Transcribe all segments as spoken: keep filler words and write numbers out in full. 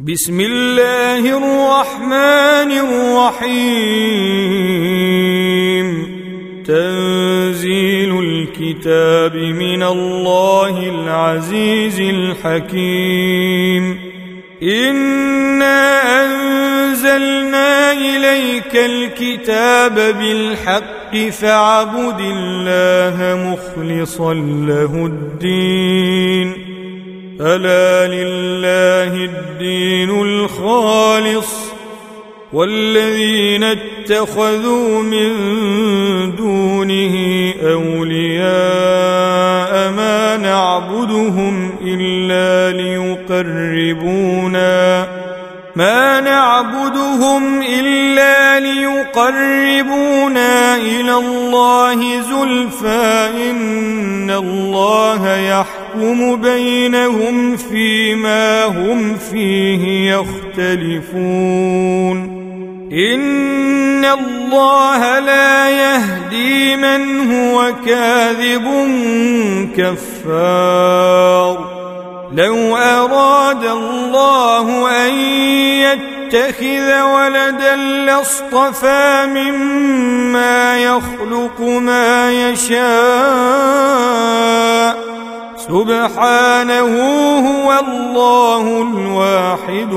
بسم الله الرحمن الرحيم تنزيل الكتاب من الله العزيز الحكيم إنا أنزلنا إليك الكتاب بالحق فاعبد الله مخلصا له الدين ألا لله الدين الخالص والذين اتخذوا من دونه أولياء ما نعبدهم إلا ليقربونا ما نعبدهم إلا ليقربونا إلى الله زلفى إن الله يحكم بينهم فيما هم فيه يختلفون إن الله لا يهدي من هو كاذب كفار لو أراد الله أن يتخذ ولدا لاصطفى مما يخلق ما يشاء سبحانه هو الله الواحد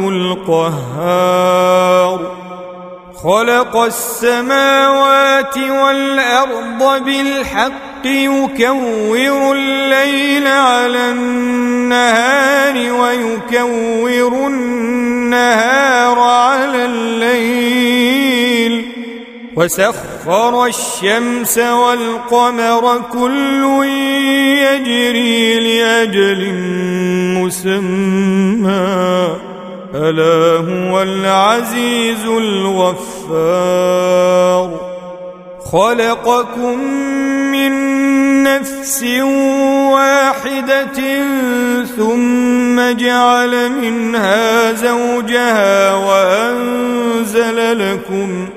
القهار خلق السماوات والأرض بالحق يكور الليل على النهار ويكور النهار على الليل وسخر الشمس والقمر كل يجري لأجل مسمى ألا هو العزيز الغفار خلقكم من نفس واحدة ثم جعل منها زوجها وأنزل لكم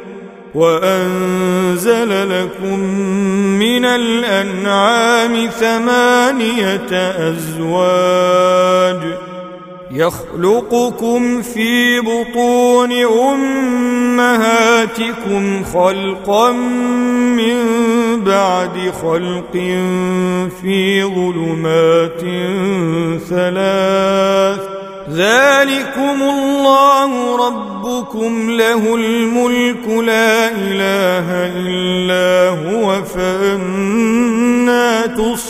وأنزل لكم من الأنعام ثمانية أزواج يخلقكم في بطون أمهاتكم خلقا من بعد خلق في ظلمات ثلاث ذلكم الله ربكم له الملك لا إله إلا هو فأنى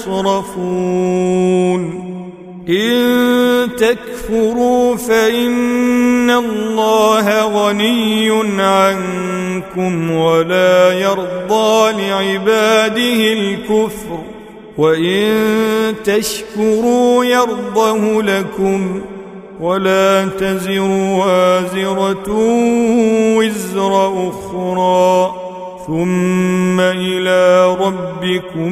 تصرفون إن تكفروا فإن الله غني عنكم ولا يرضى لعباده الكفر وإن تشكروا يرضه لكم ولا تزر وازرة وزر أخرى ثم إلى ربكم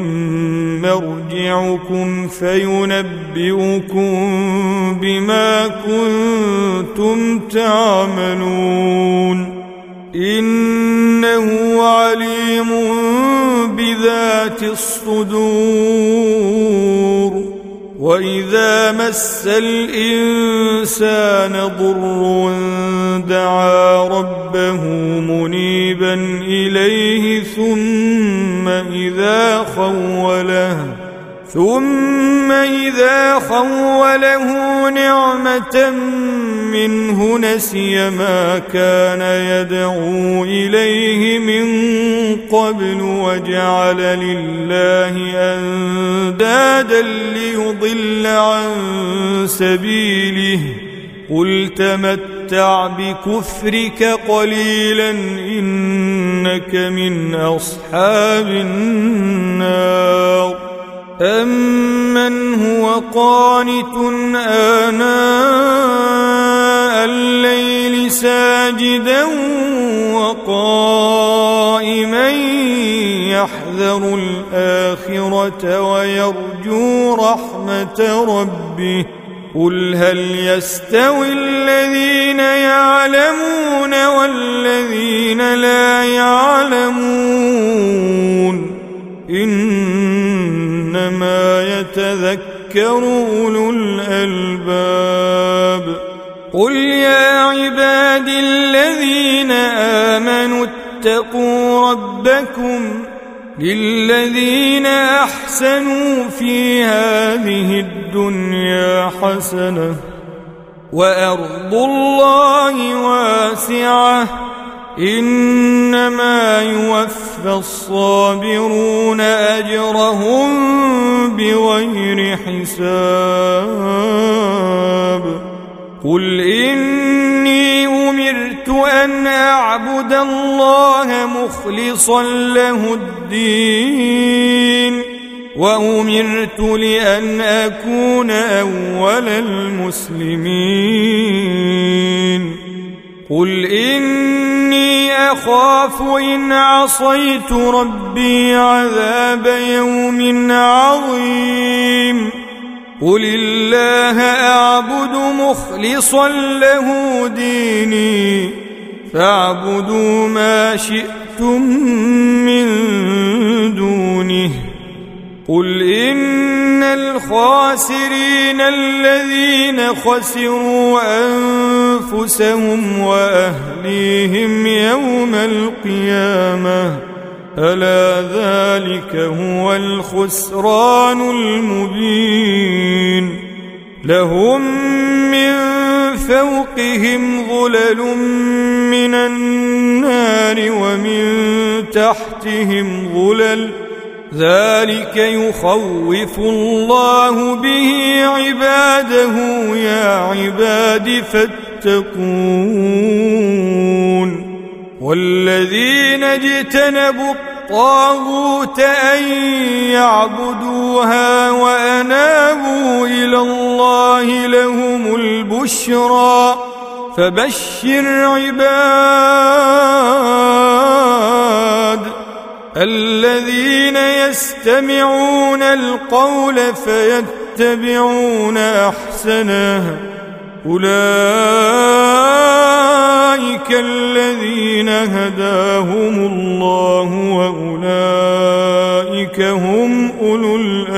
مرجعكم فينبئكم بما كنتم تعملون إنه عليم بذات الصدور وإذا مس الإنسان ضر دعا ربه منيبا إليه ثم إذا خوله ثم إذا خوله نعمة منه نسي ما كان يدعو إليه من قبل وجعل لله أندادا ليضل عن سبيله قل تمتع بكفرك قليلا إنك من أصحاب النار أمن هو قانت آناء الليل ساجدا وقائما يحذر الآخرة ويرجو رحمة ربه قل هل يستوي الذين يعلمون والذين لا يعلمون إنما يتذكر أولو الألباب قل يا عبادي الذين آمنوا اتقوا ربكم للذين أحسنوا في هذه الدنيا حسنة وأرض الله واسعة إنما يوفى الصابرون أجرهم بغير حساب قل إني أمرت أن أعبد الله مخلصا له الدين وأمرت لأن أكون أول المسلمين قل إني أخاف إن عصيت ربي عذاب يوم عظيم قل الله أعبد مخلصا له ديني فاعبدوا ما شئتم من دونه قل إن الخاسرين الذين خسروا أنفسهم وأهليهم يوم القيامة ألا ذلك هو الخسران المبين لهم من فوقهم ظلل من النار ومن تحتهم ظلل ذلك يخوف الله به عباده يا عباد فاتقون والذين اجتنبوا الطاغوت أن يعبدوها وأنابوا إلى الله لهم البشرى فبشر عباد الذين يستمعون القول فيتبعون أحسنه أولئك الذين هداهم الله وأولئك هم أولو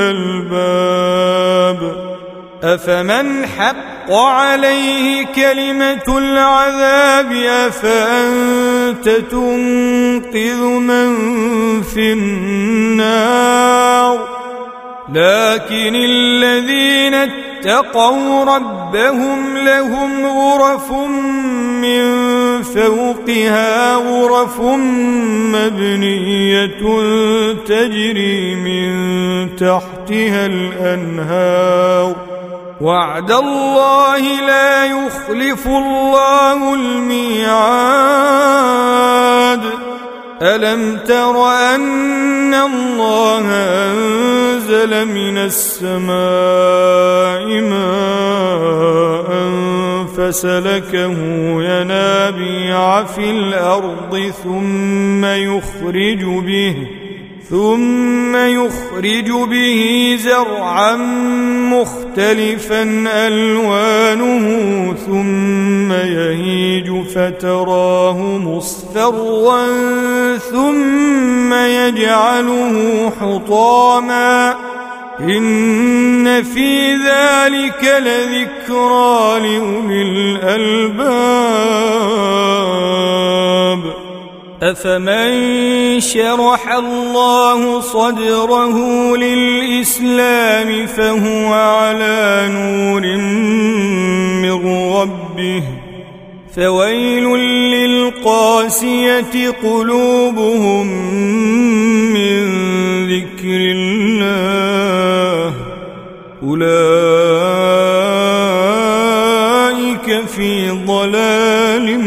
الألباب أفمن حق عليه كلمة العذاب أفأنت تنقذ من في النار لكن الذين اتقوا ربهم لهم غرف من فوقها غرف مبنية تجري من تحتها الأنهار وعد الله لا يخلف الله الميعاد ألم تر أن الله أنزل من السماء ماء فسلكه ينابيع في الأرض ثم يخرج به ثم يخرج به زرعا مختلفا ألوانه ثم يهيج فتراه مصفرا ثم يجعله حطاما إن في ذلك لذكرى لأولي الألباب أفمن شرح الله صدره للإسلام فهو على نور من ربه فويل للقاسية قلوبهم من ذكر الله أولئك في ضلال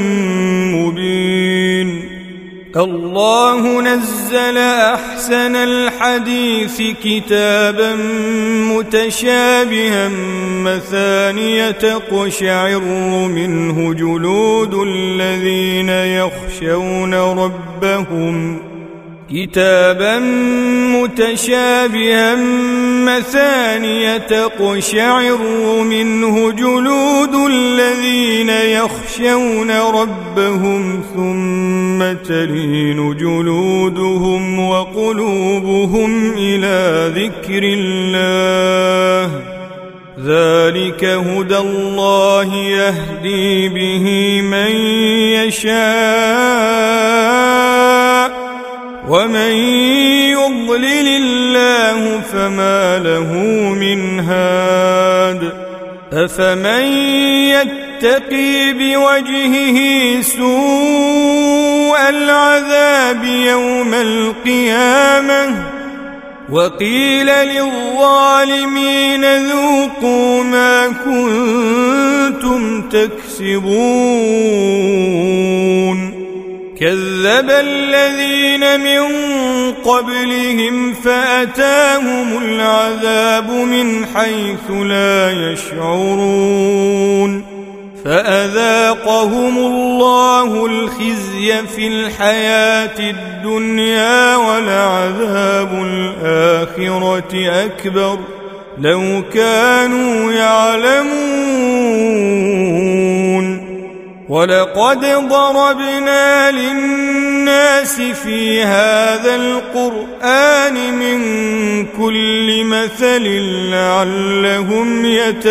مبين الله نزل أحسن الحديث كتابا متشابها مثانية تقشعر منه جلود الذين يخشون ربهم كتابا متشابها مثانية تقشعر منه جلود الذين يخشون ربهم ثم تلين جلودهم وقلوبهم إلى ذكر الله ذلك هدى الله يهدي به من يشاء ومن يضلل الله فما له من هاد أفمن يتقي بوجهه سوء العذاب يوم القيامة وقيل للظالمين ذوقوا ما كنتم تكسبون كذب الذين من قبلهم فأتاهم العذاب من حيث لا يشعرون فأذاقهم الله الخزي في الحياة الدنيا ولعذاب الآخرة أكبر لو كانوا يعلمون ولقد ضربنا للناس في هذا القرآن من كل مثل لعلهم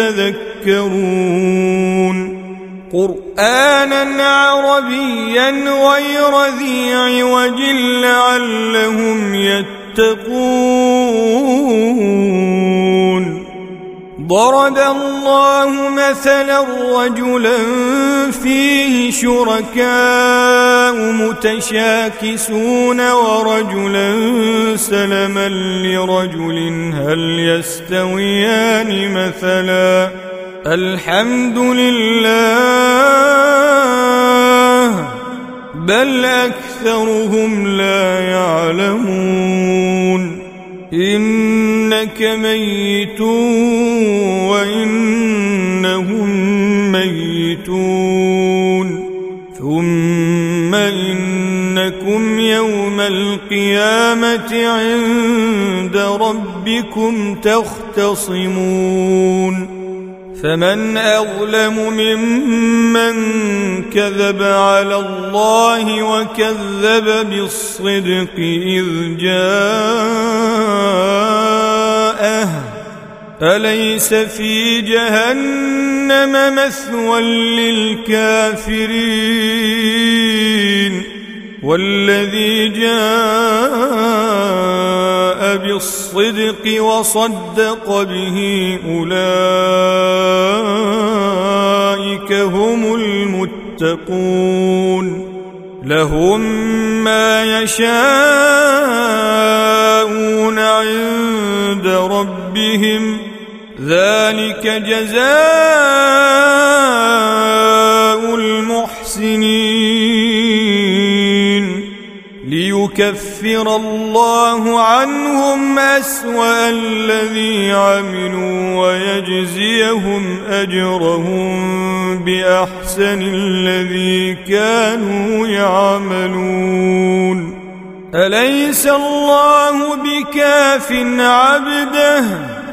يتذكرون قرآنا عربيا غير ذي عوج لعلهم يتقون ضرب الله مثلا رجلا فيه شركاء متشاكسون ورجلا سلما لرجل هل يستويان مثلا الحمد لله بل أكثرهم لا يعلمون إنك ميت وإنهم ميتون ثم إنكم يوم القيامة عند ربكم تختصمون فمن أظلم ممن كذب على الله وكذب بالصدق إذ جاءه أليس في جهنم مثوى للكافرين والذي جاء بالصدق وصدق به أولئك هم المتقون لهم ما يشاءون عند ربهم ذلك جزاء المحسنين ليكفر الله عنهم أسوأ الذي عملوا ويجزيهم أجرهم بأحسن الذي كانوا يعملون أليس الله بكاف عبده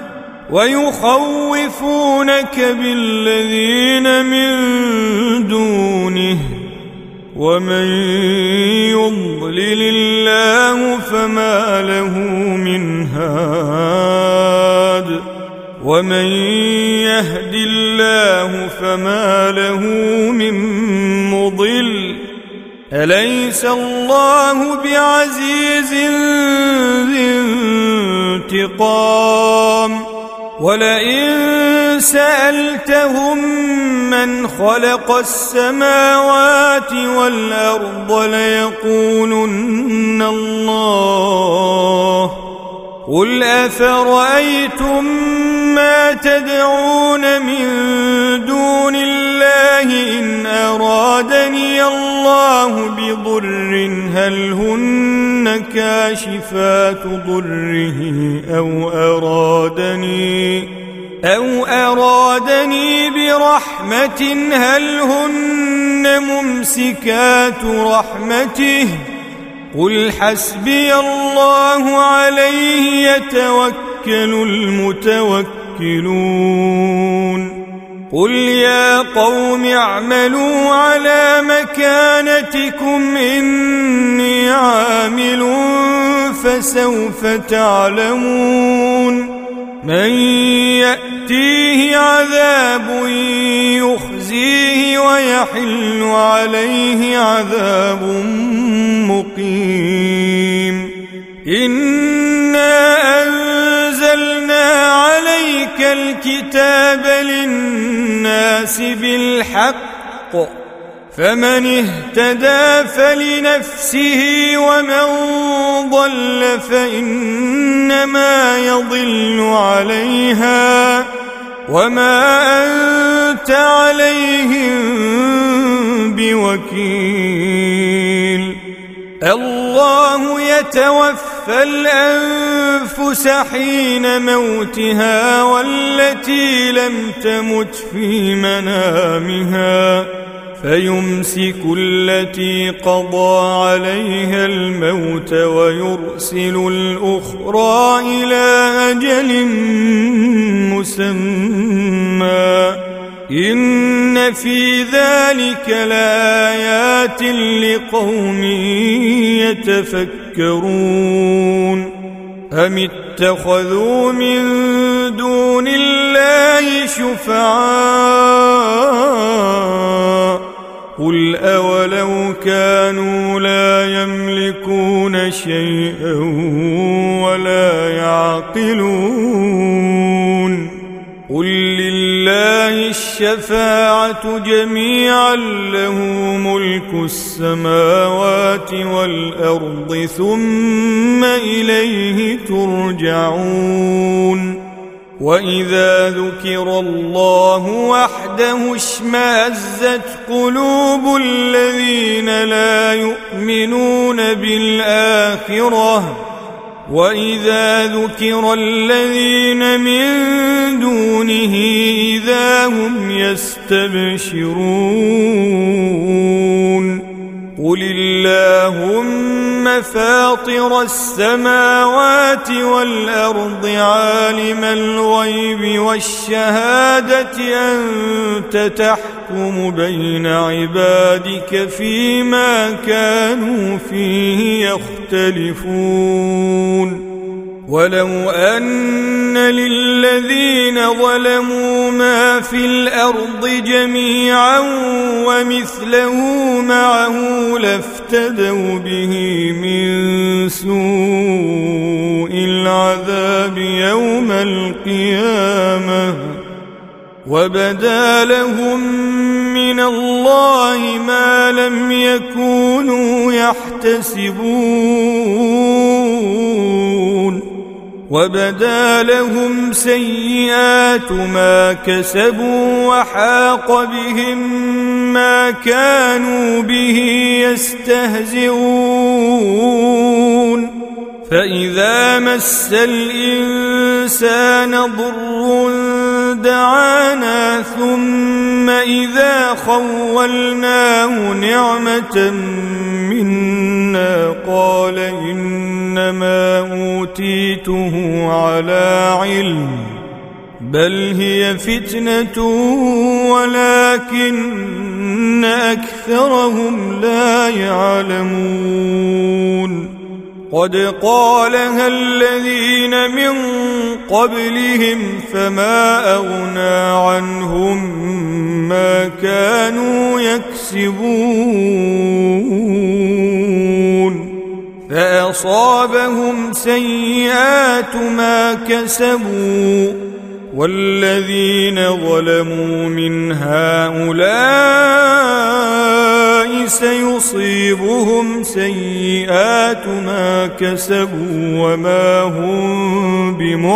ويخوفونك بالذين من دونه ومن يضلل الله فما له من هاد ومن يهد الله فما له من مضل أليس الله بعزيز ذي انتقام ولئن سألتهم من خلق السماوات والأرض ليقولن الله قل أفرأيتم ما تدعون من دون الله إن أرادني الله بضر هل هن كاشفات ضره أو أرادني أو أرادني برحمة هل هن ممسكات رحمته قل حسبي الله عليه يتوكل المتوكلون قل يا قوم اعملوا على مكانتكم إني عامل فسوف تعلمون من يأتي يأتيه عذاب يخزيه ويحل عليه عذاب مقيم إنا أنزلنا عليك الكتاب للناس بالحق فمن اهتدى فلنفسه ومن ضل فإنما يضل عليها وما أنت عليهم بوكيل الله يتوفى الأنفس حين موتها والتي لم تمت في منامها فيمسك التي قضى عليها الموت ويرسل الأخرى إلى أجل مسمى إن في ذلك لآيات لقوم يتفكرون أم اتخذوا من دون الله شفعاء قل أولو كانوا لا يملكون شيئا ولا يعقلون قل لله الشفاعة جميعا له ملك السماوات والأرض ثم إليه ترجعون وإذا ذكر الله وحده اشمأزت قلوب الذين لا يؤمنون بالآخرة وإذا ذكر الذين من دونه إذا هم يستبشرون قل اللهم فاطر السماوات والأرض عالم الغيب والشهادة أنت تحكم بين عبادك فيما كانوا فيه يختلفون ولو أن للذين ظلموا ما في الأرض جميعا ومثله معه لافتدوا به من سوء العذاب يوم القيامة وبدا لهم من الله ما لم يكونوا يحتسبون وبدا لهم سيئات ما كسبوا وحاق بهم ما كانوا به يستهزئون فإذا مس الإنسان ضر دعانا ثم إذا خولناه نعمة منا قال إنما أوتيته على علم بل هي فتنة ولكن أكثرهم لا يعلمون قد قالها الذين من قبلهم فما أغنى عنهم ما كانوا يكسبون فأصابهم سيئات ما كسبوا والذين ظلموا من هؤلاء سيصيبهم سيئات ما كسبوا وما هم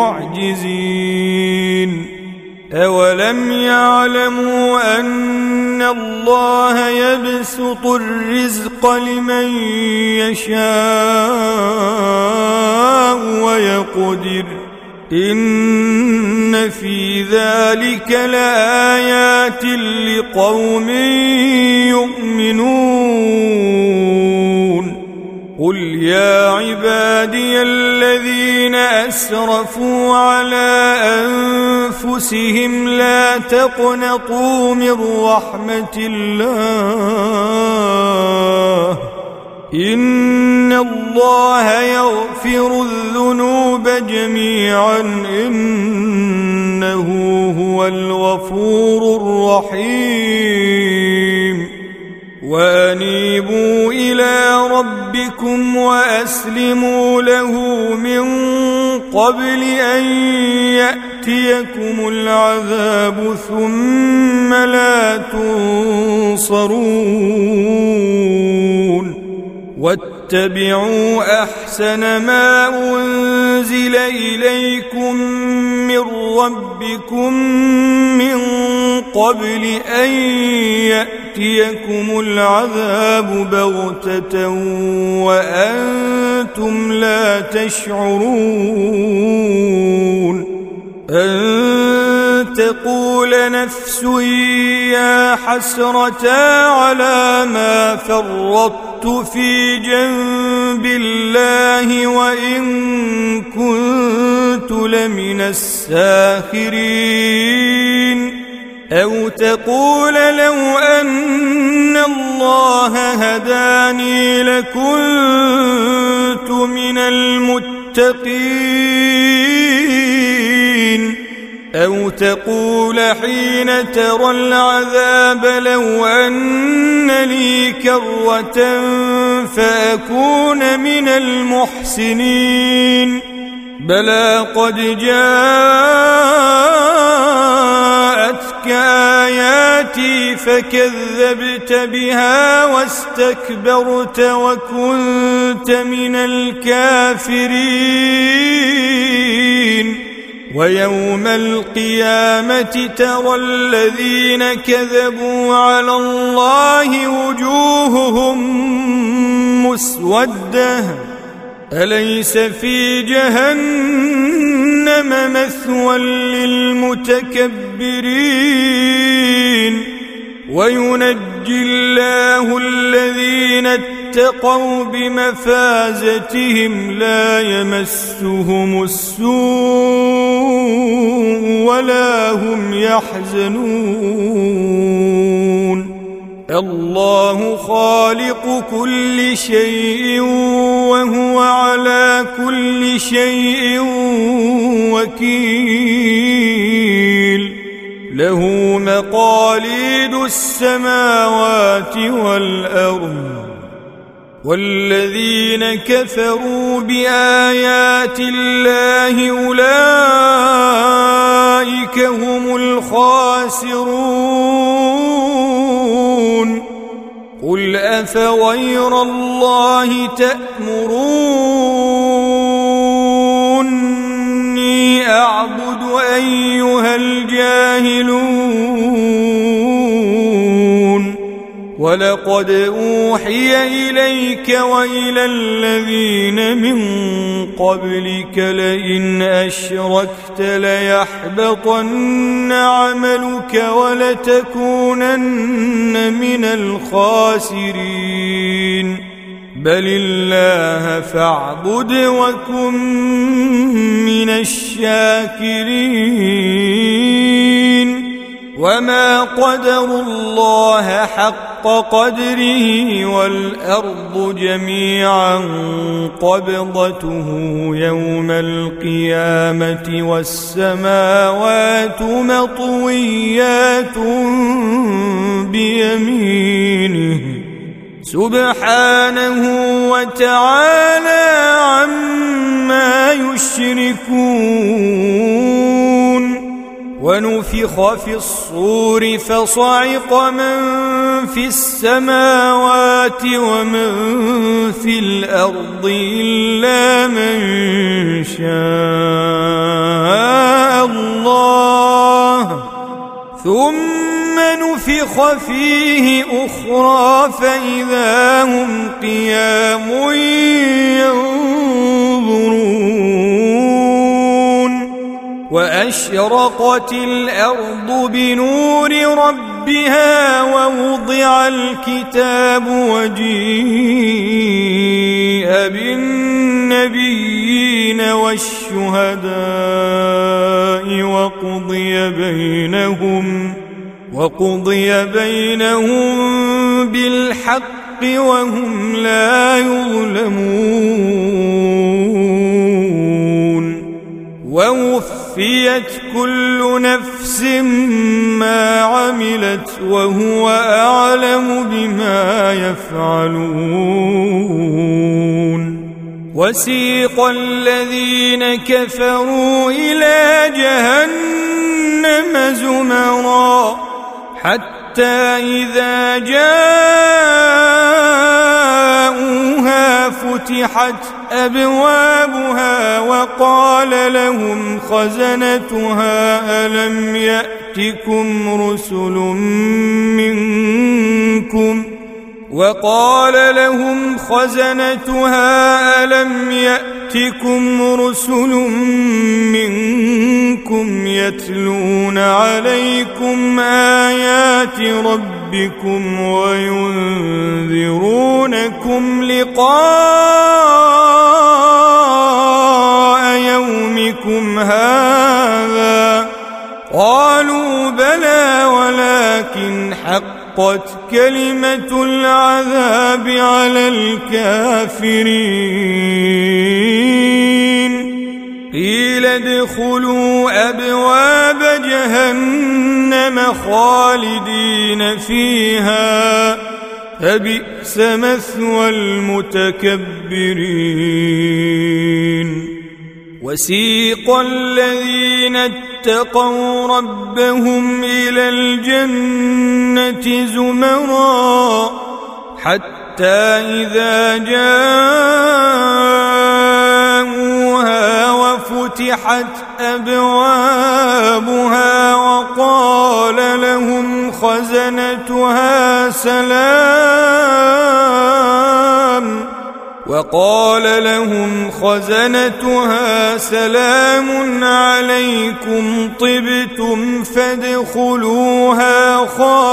بمعجزين أولم يعلموا أن الله يبسط الرزق لمن يشاء ويقدر إن في ذلك لآيات لقوم يؤمنون قل يا عبادي الذين أسرفوا على أنفسهم لا تقنطوا من رحمة الله إن الله يغفر الذنوب جميعا إنه إنه هو الغفور الرحيم وأنيبوا إلى ربكم وأسلموا له من قبل أن يأتيكم العذاب ثم لا تنصرون واتبعوا أحسن ما أنزل إليكم من ربكم من قبل أن يأتيكم العذاب بغتة وأنتم لا تشعرون أن تقول نفس يا حسرة على ما فرطت في جنب الله وإن كنت لمن الساخرين أو تقول لو أن الله هداني لكنت من المتقين أو تقول حين ترى العذاب لو أن لي كرة فأكون من المحسنين بلى قد جاءتك آياتي فكذبت بها واستكبرت وكنت من الكافرين ويوم القيامة ترى الذين كذبوا على الله وجوههم مسودة أليس في جهنم مثوى للمتكبرين وينجي الله الذين اتقوا بمفازتهم لا يمسهم السوء ولا هم يحزنون الله خالق كل شيء وهو على كل شيء وكيل له مقاليد السماوات والأرض والذين كفروا بآيات الله أولئك هم الخاسرون قل أفغير الله تأمروني أعبد أيها الجاهلون ولقد أوحي إليك وإلى الذين من قبلك لئن أشركت ليحبطن عملك ولتكونن من الخاسرين بل الله فاعبد وكن من الشاكرين وما قدروا الله حق قدره والأرض جميعا قبضته يوم القيامة والسماوات مطويات بيمينه سبحانه وتعالى عما يشركون ونفخ في الصور فصعق من في السماوات ومن في الأرض إلا من شاء الله ثم نفخ فيه أخرى فإذا هم قيام ينظرون وأشرقت الأرض بنور ربها ووضع الكتاب وجيء بالنبيين والشهداء وقضي بينهم وقضي بينهم بالحق وهم لا يظلمون ووفق ووفيت كل نفس ما عملت وهو أعلم بما يفعلون وسيق الذين كفروا إلى جهنم زمرا حتى إذا جاءوها فتحت أبوابها وقال لهم خزنتها ألم يأتكم رسل منكم وقال لهم خزنتها ألم يأتكم رسل منكم يتلون عليكم آيات ربكم وينذرونكم لقاء يومكم هذا قالوا بلى ولكن حقت كلمة العذاب على الكافرين قيل ادخلوا أبواب جهنم خالدين فيها فبئس مثوى المتكبرين وسيق الذين اتقوا ربهم إلى الجنة زمرا حتى إذا جاءوها وفتحت أبوابها وقال لهم خزنتها سلام وقال لهم خزنتها سلام عليكم طبتم فادخلوها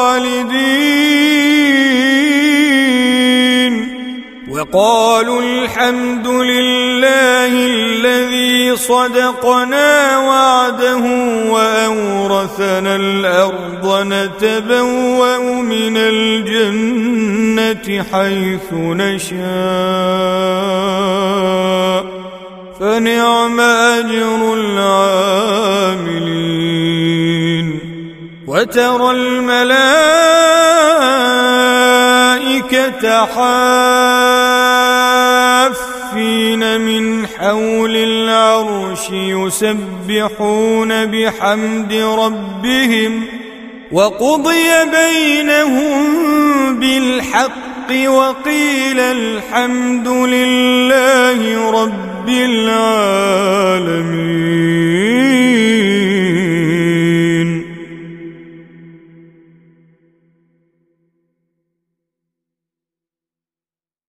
خالدين وقالوا الحمد لله الذي صدقنا وعده وأورثنا الأرض نتبوأ من الجنة حيث نشاء فنعم أجر العاملين وترى الملائكة حافين من حول العرش يسبحون بحمد ربهم وقضي بينهم بالحق وقيل الحمد لله رب العالمين.